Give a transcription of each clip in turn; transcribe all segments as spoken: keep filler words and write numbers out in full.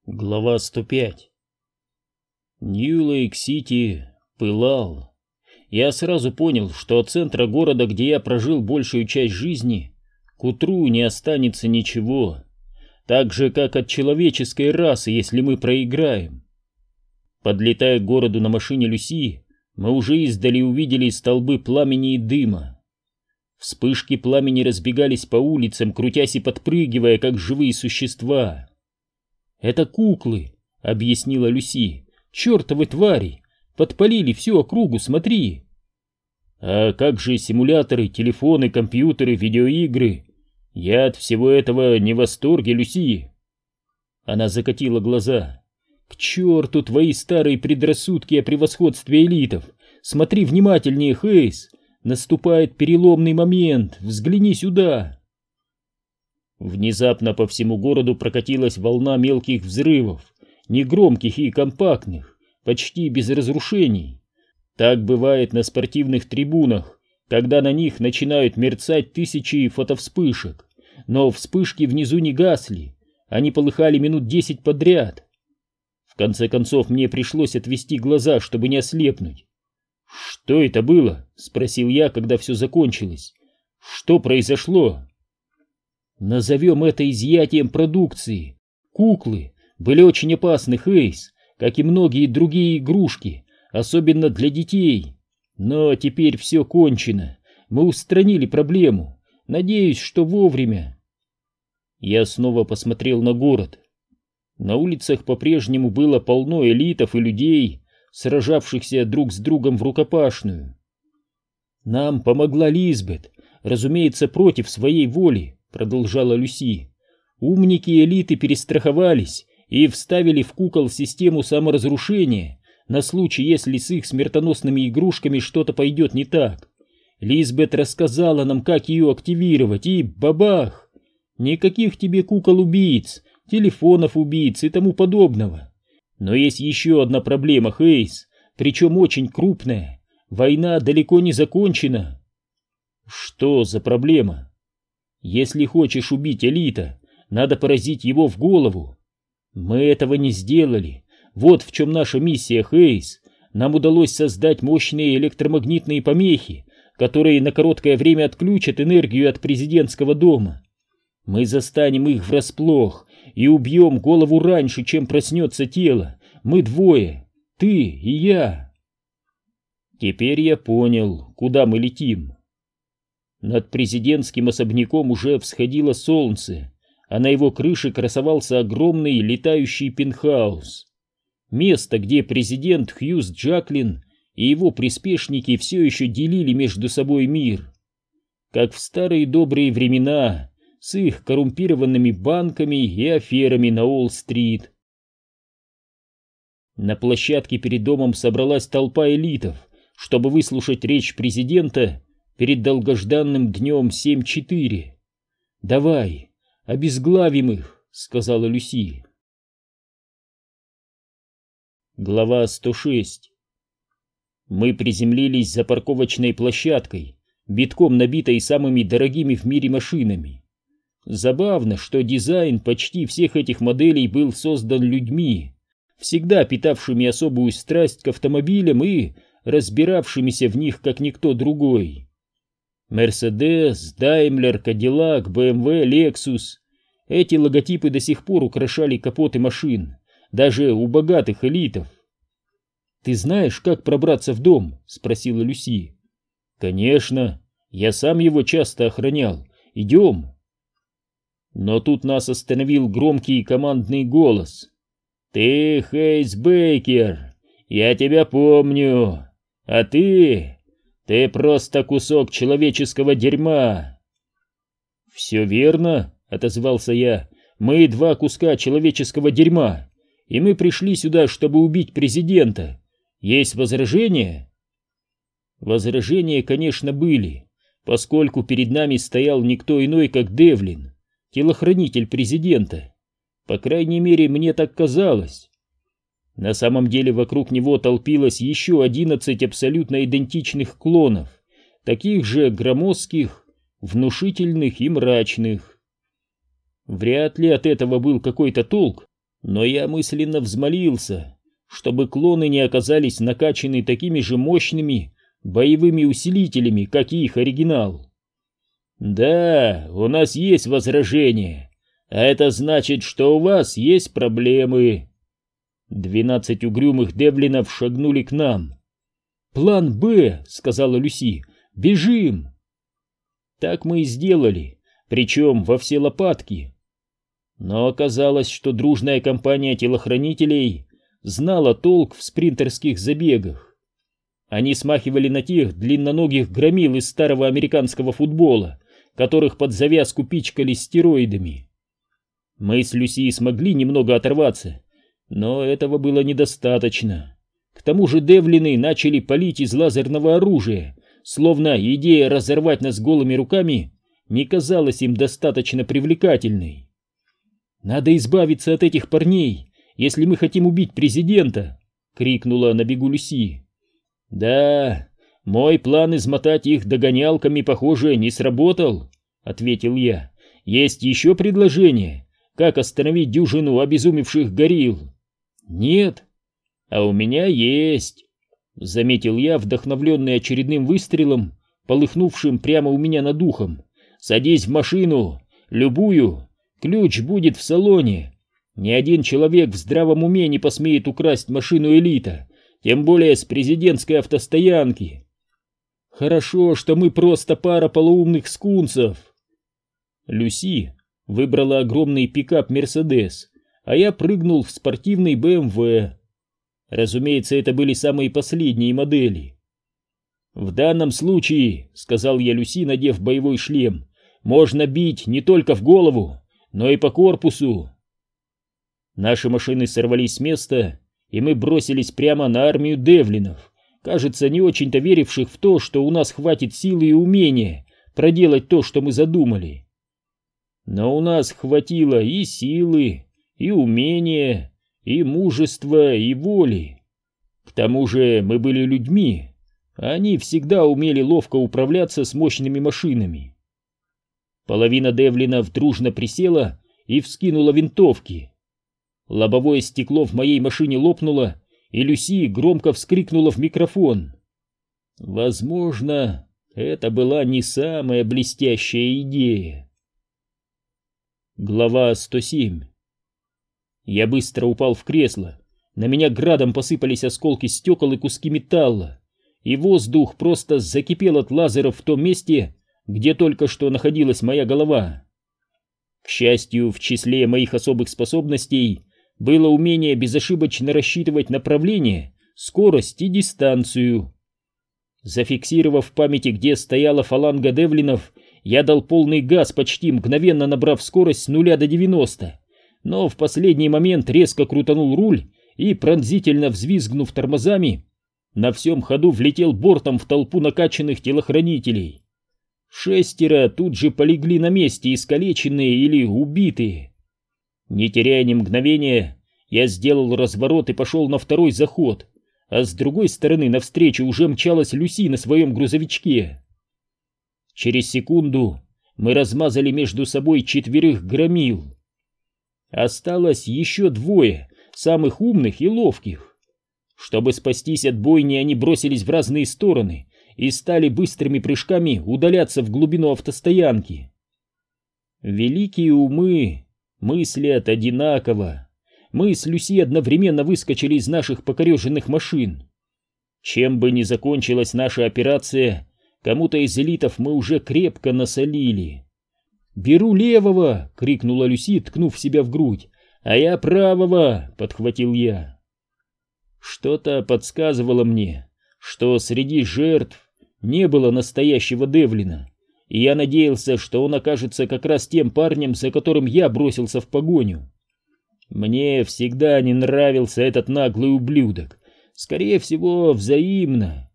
Глава сто пять. Нью-Лейк-Сити пылал. Я сразу понял, что от центра города, где я прожил большую часть жизни, к утру не останется ничего. Так же, как от человеческой расы, если мы проиграем. Подлетая к городу на машине Люси, мы уже издали увидели столбы пламени и дыма. Вспышки пламени разбегались по улицам, крутясь и подпрыгивая, как живые существа. «Это куклы», — объяснила Люси. «Чертовы твари! Подпалили всю округу, смотри!» «А как же симуляторы, телефоны, компьютеры, видеоигры? Я от всего этого не в восторге, Люси!» Она закатила глаза. «К черту твои старые предрассудки о превосходстве элитов! Смотри внимательнее, Хейс! Наступает переломный момент! Взгляни сюда!» Внезапно по всему городу прокатилась волна мелких взрывов, негромких и компактных, почти без разрушений. Так бывает на спортивных трибунах, когда на них начинают мерцать тысячи фотовспышек, но вспышки внизу не гасли, они полыхали минут десять подряд. В конце концов мне пришлось отвести глаза, чтобы не ослепнуть. «Что это было?» — спросил я, когда все закончилось. «Что произошло?» «Назовем это изъятием продукции. Куклы были очень опасны, Хейс, как и многие другие игрушки, особенно для детей. Но теперь все кончено. Мы устранили проблему. Надеюсь, что вовремя». Я снова посмотрел на город. На улицах по-прежнему было полно элитов и людей, сражавшихся друг с другом в рукопашную. «Нам помогла Лизбет, разумеется, против своей воли», — продолжала Люси. «Умники элиты перестраховались и вставили в кукол систему саморазрушения на случай, если с их смертоносными игрушками что-то пойдет не так. Лизбет рассказала нам, как ее активировать, и бабах! Никаких тебе кукол-убийц, телефонов-убийц и тому подобного. Но есть еще одна проблема, Хейс, причем очень крупная. Война далеко не закончена». «Что за проблема?» «Если хочешь убить элита, надо поразить его в голову. Мы этого не сделали. Вот в чем наша миссия, Хейс. Нам удалось создать мощные электромагнитные помехи, которые на короткое время отключат энергию от президентского дома. Мы застанем их врасплох и убьем голову раньше, чем проснется тело. Мы двое, ты и я». Теперь я понял, куда мы летим. Над президентским особняком уже всходило солнце, а на его крыше красовался огромный летающий пентхаус. Место, где президент Хьюз Джаклин и его приспешники все еще делили между собой мир. Как в старые добрые времена, с их коррумпированными банками и аферами на Уолл-стрит. На площадке перед домом собралась толпа элитов, чтобы выслушать речь президента перед долгожданным днем семь четыре. «Давай, обезглавим их», — сказала Люси. Глава сто шесть. Мы приземлились за парковочной площадкой, битком набитой самыми дорогими в мире машинами. Забавно, что дизайн почти всех этих моделей был создан людьми, всегда питавшими особую страсть к автомобилям и разбиравшимися в них как никто другой. Мерседес, Даймлер, Кадиллак, бэ эм вэ, Лексус. Эти логотипы до сих пор украшали капоты машин, даже у богатых элитов. «Ты знаешь, как пробраться в дом?» — спросила Люси. «Конечно, я сам его часто охранял. Идем». Но тут нас остановил громкий командный голос. «Ты Хейс Бейкер, я тебя помню, а ты... Ты просто кусок человеческого дерьма». «Все верно», — отозвался я. «Мы два куска человеческого дерьма, и мы пришли сюда, чтобы убить президента. Есть возражения?» Возражения, конечно, были, поскольку перед нами стоял никто иной, как Девлин, телохранитель президента. По крайней мере, мне так казалось. На самом деле вокруг него толпилось еще одиннадцать абсолютно идентичных клонов, таких же громоздких, внушительных и мрачных. Вряд ли от этого был какой-то толк, Но я мысленно взмолился, чтобы клоны не оказались накачаны такими же мощными боевыми усилителями, как и их оригинал. Да, у нас есть возражения, а это значит, что у вас есть проблемы. Двенадцать угрюмых девлинов шагнули к нам. «План Б», — сказала Люси, — «бежим». Так мы и сделали, причем во все лопатки. Но оказалось, что дружная компания телохранителей знала толк в спринтерских забегах. Они смахивали на тех длинноногих громил из старого американского футбола, которых под завязку пичкали стероидами. Мы с Люси смогли немного оторваться, но этого было недостаточно. К тому же девлины начали палить из лазерного оружия, словно идея разорвать нас голыми руками не казалась им достаточно привлекательной. «Надо избавиться от этих парней, если мы хотим убить президента!» — крикнула на бегу Люси. «Да, мой план измотать их догонялками, похоже, не сработал», — ответил я. «Есть еще предложение, как остановить дюжину обезумевших горилл?» «Нет». «А у меня есть», — заметил я, вдохновленный очередным выстрелом, полыхнувшим прямо у меня над ухом. «Садись в машину, любую, ключ будет в салоне. Ни один человек в здравом уме не посмеет украсть машину Элита, тем более с президентской автостоянки». «Хорошо, что мы просто пара полоумных скунсов». Люси выбрала огромный пикап «Мерседес», а я прыгнул в спортивный бэ эм вэ. Разумеется, это были самые последние модели. «В данном случае, — сказал я Люси, надев боевой шлем, — можно бить не только в голову, но и по корпусу». Наши машины сорвались с места, и мы бросились прямо на армию девлинов, кажется, не очень-то веривших в то, что у нас хватит силы и умения проделать то, что мы задумали. Но у нас хватило и силы, и умения, и мужества, и воли. К тому же мы были людьми, а они всегда умели ловко управляться с мощными машинами. Половина девлинов дружно присела и вскинула винтовки. Лобовое стекло в моей машине лопнуло, и Люси громко вскрикнула в микрофон. Возможно, это была не самая блестящая идея. Глава сто семь. Я быстро упал в кресло, на меня градом посыпались осколки стекол и куски металла, и воздух просто закипел от лазеров в том месте, где только что находилась моя голова. К счастью, в числе моих особых способностей было умение безошибочно рассчитывать направление, скорость и дистанцию. Зафиксировав в памяти, где стояла фаланга девлинов, я дал полный газ, почти мгновенно набрав скорость с нуля до девяноста, но в последний момент резко крутанул руль и, пронзительно взвизгнув тормозами, на всем ходу влетел бортом в толпу накачанных телохранителей. Шестеро тут же полегли на месте, искалеченные или убитые. Не теряя ни мгновения, я сделал разворот и пошел на второй заход, а с другой стороны навстречу уже мчалась Люси на своем грузовичке. Через секунду мы размазали между собой четверых громил. Осталось еще двое, самых умных и ловких. Чтобы спастись от бойни, они бросились в разные стороны и стали быстрыми прыжками удаляться в глубину автостоянки. Великие умы мыслят одинаково. Мы с Люси одновременно выскочили из наших покореженных машин. Чем бы ни закончилась наша операция, кому-то из элитов мы уже крепко насолили. «Беру левого!» — крикнула Люси, ткнув себя в грудь. «А я правого!» — подхватил я. Что-то подсказывало мне, что среди жертв не было настоящего девлина, и я надеялся, что он окажется как раз тем парнем, за которым я бросился в погоню. Мне всегда не нравился этот наглый ублюдок, скорее всего, взаимно.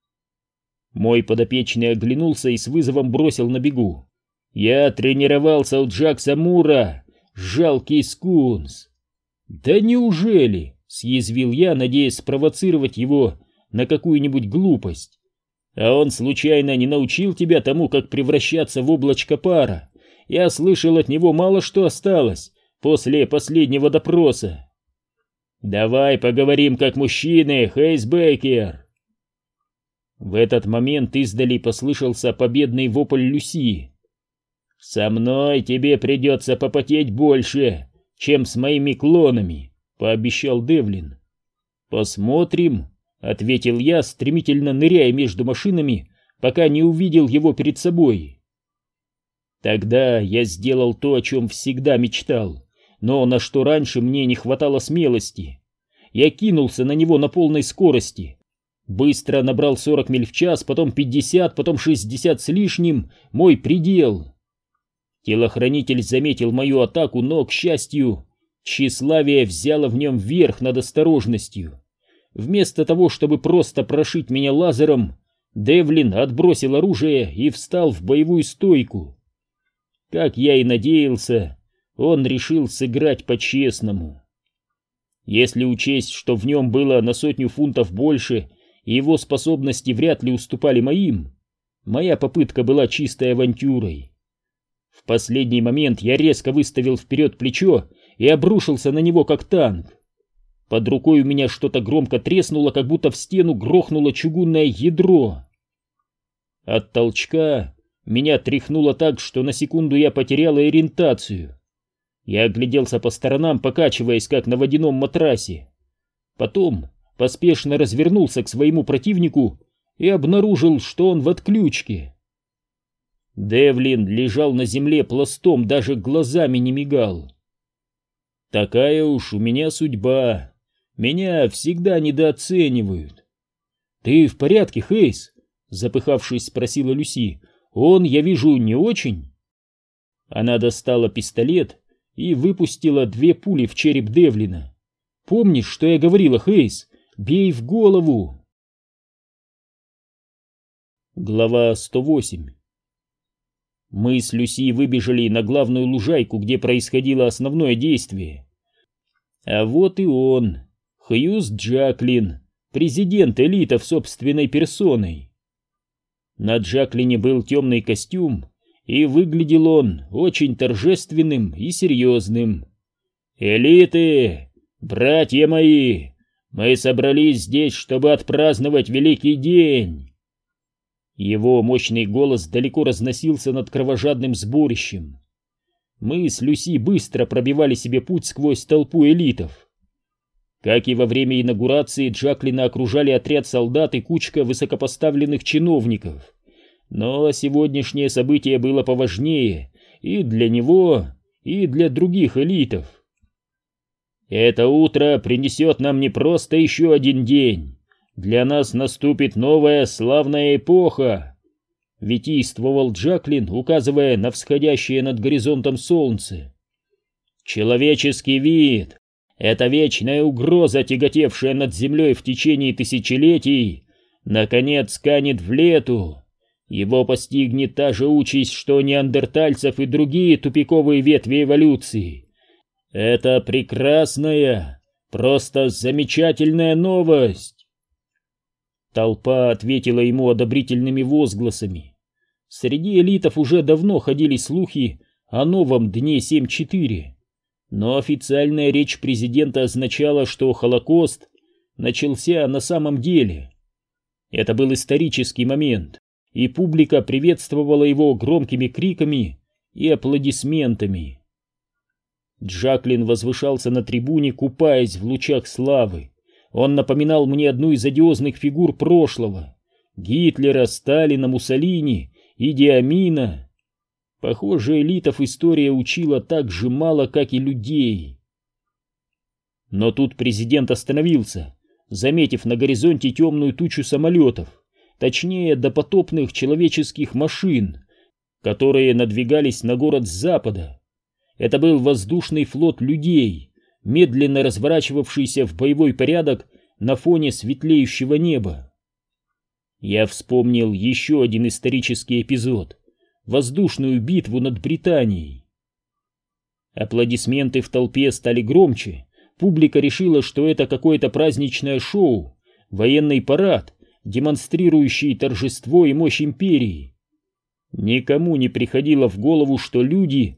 Мой подопечный оглянулся и с вызовом бросил на бегу: «Я тренировался у Джакса Мура, жалкий скунс!» «Да неужели?» — съязвил я, надеясь спровоцировать его на какую-нибудь глупость. «А он случайно не научил тебя тому, как превращаться в облачко пара? Я слышал, от него мало что осталось, после последнего допроса. Давай поговорим как мужчины, Хейс Бейкер. В этот момент издали послышался победный вопль Люси. Со мной тебе придется попотеть больше, чем с моими клонами, пообещал Девлин. Посмотрим, ответил я, стремительно ныряя между машинами, пока не увидел его перед собой. Тогда я сделал то, о чем всегда мечтал, но на что раньше мне не хватало смелости. Я кинулся на него на полной скорости. Быстро набрал сорок миль в час, потом пятьдесят, потом шестьдесят с лишним, мой предел. Телохранитель заметил мою атаку, но, к счастью, тщеславие взяло в нем верх над осторожностью. Вместо того, чтобы просто прошить меня лазером, Девлин отбросил оружие и встал в боевую стойку. Как я и надеялся, он решил сыграть по-честному. Если учесть, что в нем было на сотню фунтов больше, и его способности вряд ли уступали моим, моя попытка была чистой авантюрой. В последний момент я резко выставил вперед плечо и обрушился на него как танк. Под рукой у меня что-то громко треснуло, как будто в стену грохнуло чугунное ядро. От толчка меня тряхнуло так, что на секунду я потерял ориентацию. Я огляделся по сторонам, покачиваясь, как на водяном матрасе. Потом поспешно развернулся к своему противнику и обнаружил, что он в отключке. Девлин лежал на земле пластом, даже глазами не мигал. Такая уж у меня судьба. Меня всегда недооценивают. «Ты в порядке, Хейс?» — запыхавшись, спросила Люси. «Он, я вижу, не очень?» Она достала пистолет и выпустила две пули в череп Девлина. «Помнишь, что я говорила, Хейс? Бей в голову!» Глава сто восемь. Мы с Люси выбежали на главную лужайку, где происходило основное действие. А вот и он, Хьюз Джаклин, президент элитов собственной персоной. На Джаклине был темный костюм, и выглядел он очень торжественным и серьезным. «Элиты, братья мои, мы собрались здесь, чтобы отпраздновать великий день!» Его мощный голос далеко разносился над кровожадным сборищем. Мы с Люси быстро пробивали себе путь сквозь толпу элитов. Как и во время инаугурации, Джаклина окружали отряд солдат и кучка высокопоставленных чиновников. Но сегодняшнее событие было поважнее и для него, и для других элитов. Это утро принесет нам не просто еще один день. Для нас наступит новая славная эпоха, витийствовал Джаклин, указывая на всходящее над горизонтом солнце. Человеческий вид, эта вечная угроза, тяготевшая над землей в течение тысячелетий, наконец канет в лету. Его постигнет та же участь, что неандертальцев и другие тупиковые ветви эволюции. Это прекрасная, просто замечательная новость. Толпа ответила ему одобрительными возгласами. Среди элитов уже давно ходили слухи о новом дне семь четыре, но официальная речь президента означала, что Холокост начался на самом деле. Это был исторический момент, и публика приветствовала его громкими криками и аплодисментами. Джаклин возвышался на трибуне, купаясь в лучах славы. Он напоминал мне одну из одиозных фигур прошлого — Гитлера, Сталина, Муссолини, Иди Амина. Похоже, элитов история учила так же мало, как и людей. Но тут президент остановился, заметив на горизонте темную тучу самолетов, точнее, допотопных человеческих машин, которые надвигались на город с запада. Это был воздушный флот людей, медленно разворачивавшийся в боевой порядок на фоне светлеющего неба. Я вспомнил еще один исторический эпизод — воздушную битву над Британией. Аплодисменты в толпе стали громче, публика решила, что это какое-то праздничное шоу, военный парад, демонстрирующий торжество и мощь империи. Никому не приходило в голову, что люди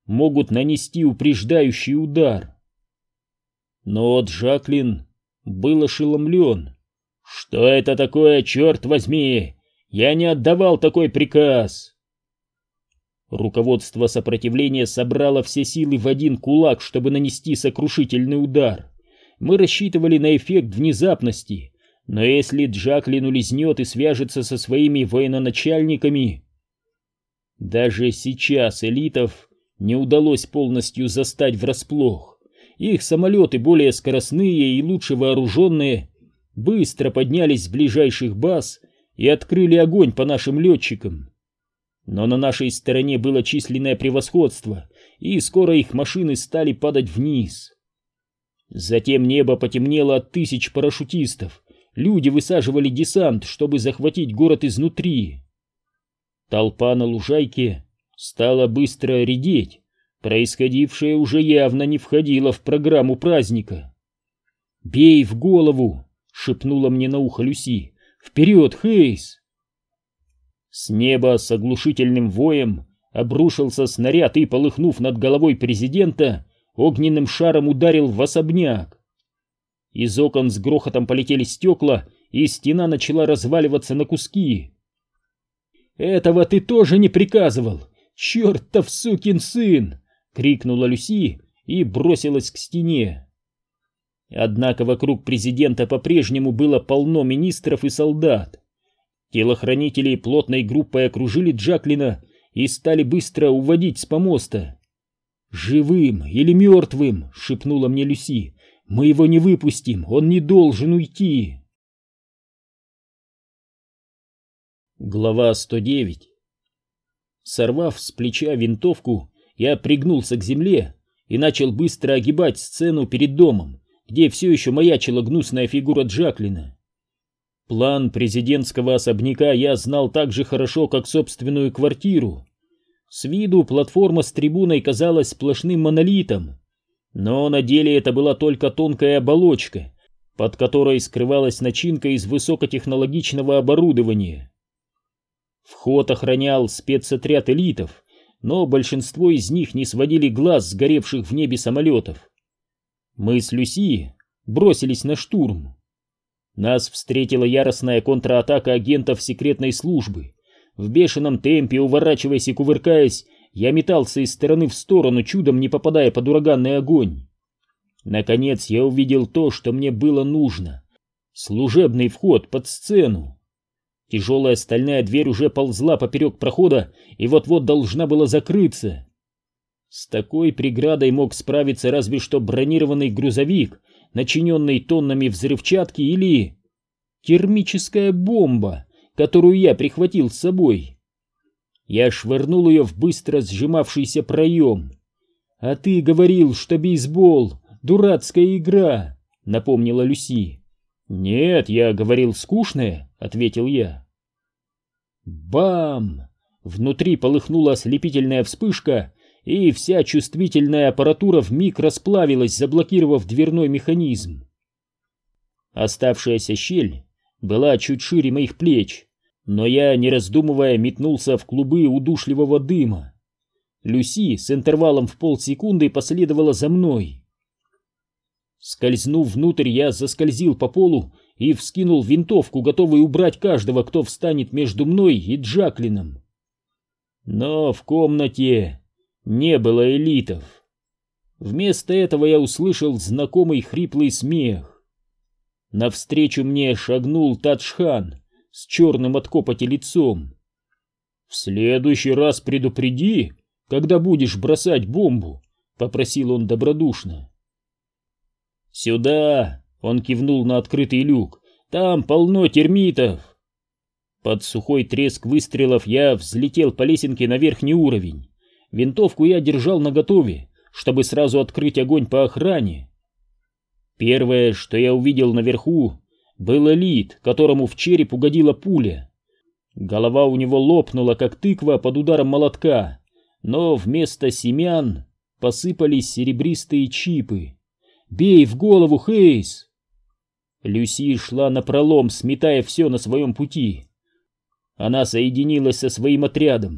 могут нанести упреждающий удар. Но Джаклин был ошеломлен. «Что это такое, черт возьми? Я не отдавал такой приказ!» Руководство сопротивления собрало все силы в один кулак, чтобы нанести сокрушительный удар. Мы рассчитывали на эффект внезапности, но если Джаклин улизнет и свяжется со своими военачальниками... Даже сейчас элитов не удалось полностью застать врасплох. Их самолеты, более скоростные и лучше вооруженные, быстро поднялись с ближайших баз и открыли огонь по нашим летчикам. Но на нашей стороне было численное превосходство, и скоро их машины стали падать вниз. Затем небо потемнело от тысяч парашютистов. Люди высаживали десант, чтобы захватить город изнутри. Толпа на лужайке стала быстро редеть. Происходившее уже явно не входило в программу праздника. «Бей в голову!» — шепнула мне на ухо Люси. «Вперед, Хейс!» С неба с оглушительным воем обрушился снаряд и, полыхнув над головой президента, огненным шаром ударил в особняк. Из окон с грохотом полетели стекла, и стена начала разваливаться на куски. «Этого ты тоже не приказывал! Чертов сукин сын!» — крикнула Люси и бросилась к стене. Однако вокруг президента по-прежнему было полно министров и солдат. Телохранители плотной группой окружили Джаклина и стали быстро уводить с помоста. «Живым или мертвым!» — шепнула мне Люси. «Мы его не выпустим, он не должен уйти!» Глава сто девять. Сорвав с плеча винтовку, я пригнулся к земле и начал быстро огибать сцену перед домом, где все еще маячила гнусная фигура Джаклина. План президентского особняка я знал так же хорошо, как собственную квартиру. С виду платформа с трибуной казалась сплошным монолитом, но на деле это была только тонкая оболочка, под которой скрывалась начинка из высокотехнологичного оборудования. Вход охранял спецотряд элитов, но большинство из них не сводили глаз с горевших в небе самолетов. Мы с Люси бросились на штурм. Нас встретила яростная контратака агентов секретной службы. В бешеном темпе, уворачиваясь и кувыркаясь, я метался из стороны в сторону, чудом не попадая под ураганный огонь. Наконец я увидел то, что мне было нужно. Служебный вход под сцену. Тяжелая стальная дверь уже ползла поперек прохода и вот-вот должна была закрыться. С такой преградой мог справиться разве что бронированный грузовик, начиненный тоннами взрывчатки, или термическая бомба, которую я прихватил с собой. Я швырнул ее в быстро сжимавшийся проем. «А ты говорил, что бейсбол — дурацкая игра», — напомнила Люси. «Нет, я говорил, скучная», — ответил я. Бам! Внутри полыхнула ослепительная вспышка, и вся чувствительная аппаратура вмиг расплавилась, заблокировав дверной механизм. Оставшаяся щель была чуть шире моих плеч, но я, не раздумывая, метнулся в клубы удушливого дыма. Люси с интервалом в полсекунды последовала за мной. Скользнув внутрь, я заскользил по полу и вскинул винтовку, готовый убрать каждого, кто встанет между мной и Джаклином. Но в комнате не было элитов. Вместо этого я услышал знакомый хриплый смех. Навстречу мне шагнул Таджхан с черным от копоти лицом. «В следующий раз предупреди, когда будешь бросать бомбу», — попросил он добродушно. «Сюда!» — он кивнул на открытый люк. «Там полно термитов!» Под сухой треск выстрелов я взлетел по лесенке на верхний уровень. Винтовку я держал наготове, чтобы сразу открыть огонь по охране. Первое, что я увидел наверху, был элит, которому в череп угодила пуля. Голова у него лопнула, как тыква под ударом молотка, но вместо семян посыпались серебристые чипы. «Бей в голову, Хейс!» Люси шла напролом, сметая все на своем пути. Она соединилась со своим отрядом,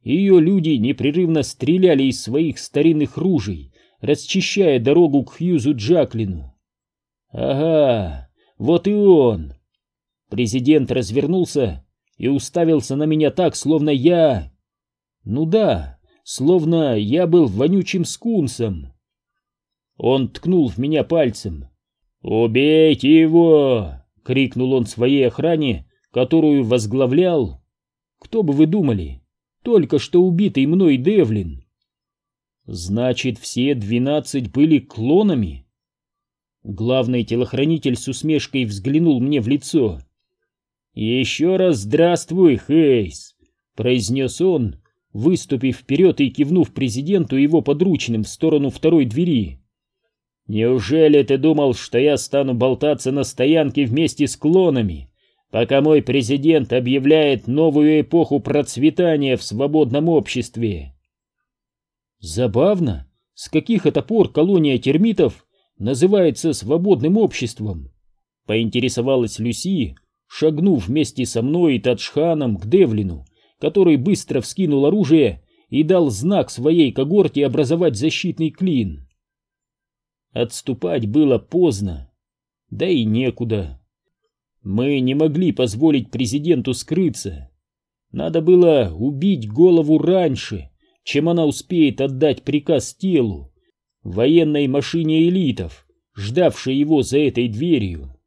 ее люди непрерывно стреляли из своих старинных ружей, расчищая дорогу к Хьюзу Джаклину. Ага, вот и он. Президент развернулся и уставился на меня так, словно я... Ну да, словно я был вонючим скунсом. Он ткнул в меня пальцем. «Убейте его!» — крикнул он своей охране, которую возглавлял... Кто бы вы думали? Только что убитый мной Девлин. Значит, все двенадцать были клонами? Главный телохранитель с усмешкой взглянул мне в лицо. «Еще раз здравствуй, Хейс!» — произнес он, выступив вперед и кивнув президенту его подручным в сторону второй двери. «Неужели ты думал, что я стану болтаться на стоянке вместе с клонами, пока мой президент объявляет новую эпоху процветания в свободном обществе?» Забавно, с каких это пор колония термитов называется свободным обществом? Поинтересовалась Люси, шагнув вместе со мной и Таджханом к Девлину, который быстро вскинул оружие и дал знак своей когорте образовать защитный клин. Отступать было поздно, да и некуда. Мы не могли позволить президенту скрыться. Надо было убить голову раньше, чем она успеет отдать приказ телу, военной машине элитов, ждавшей его за этой дверью.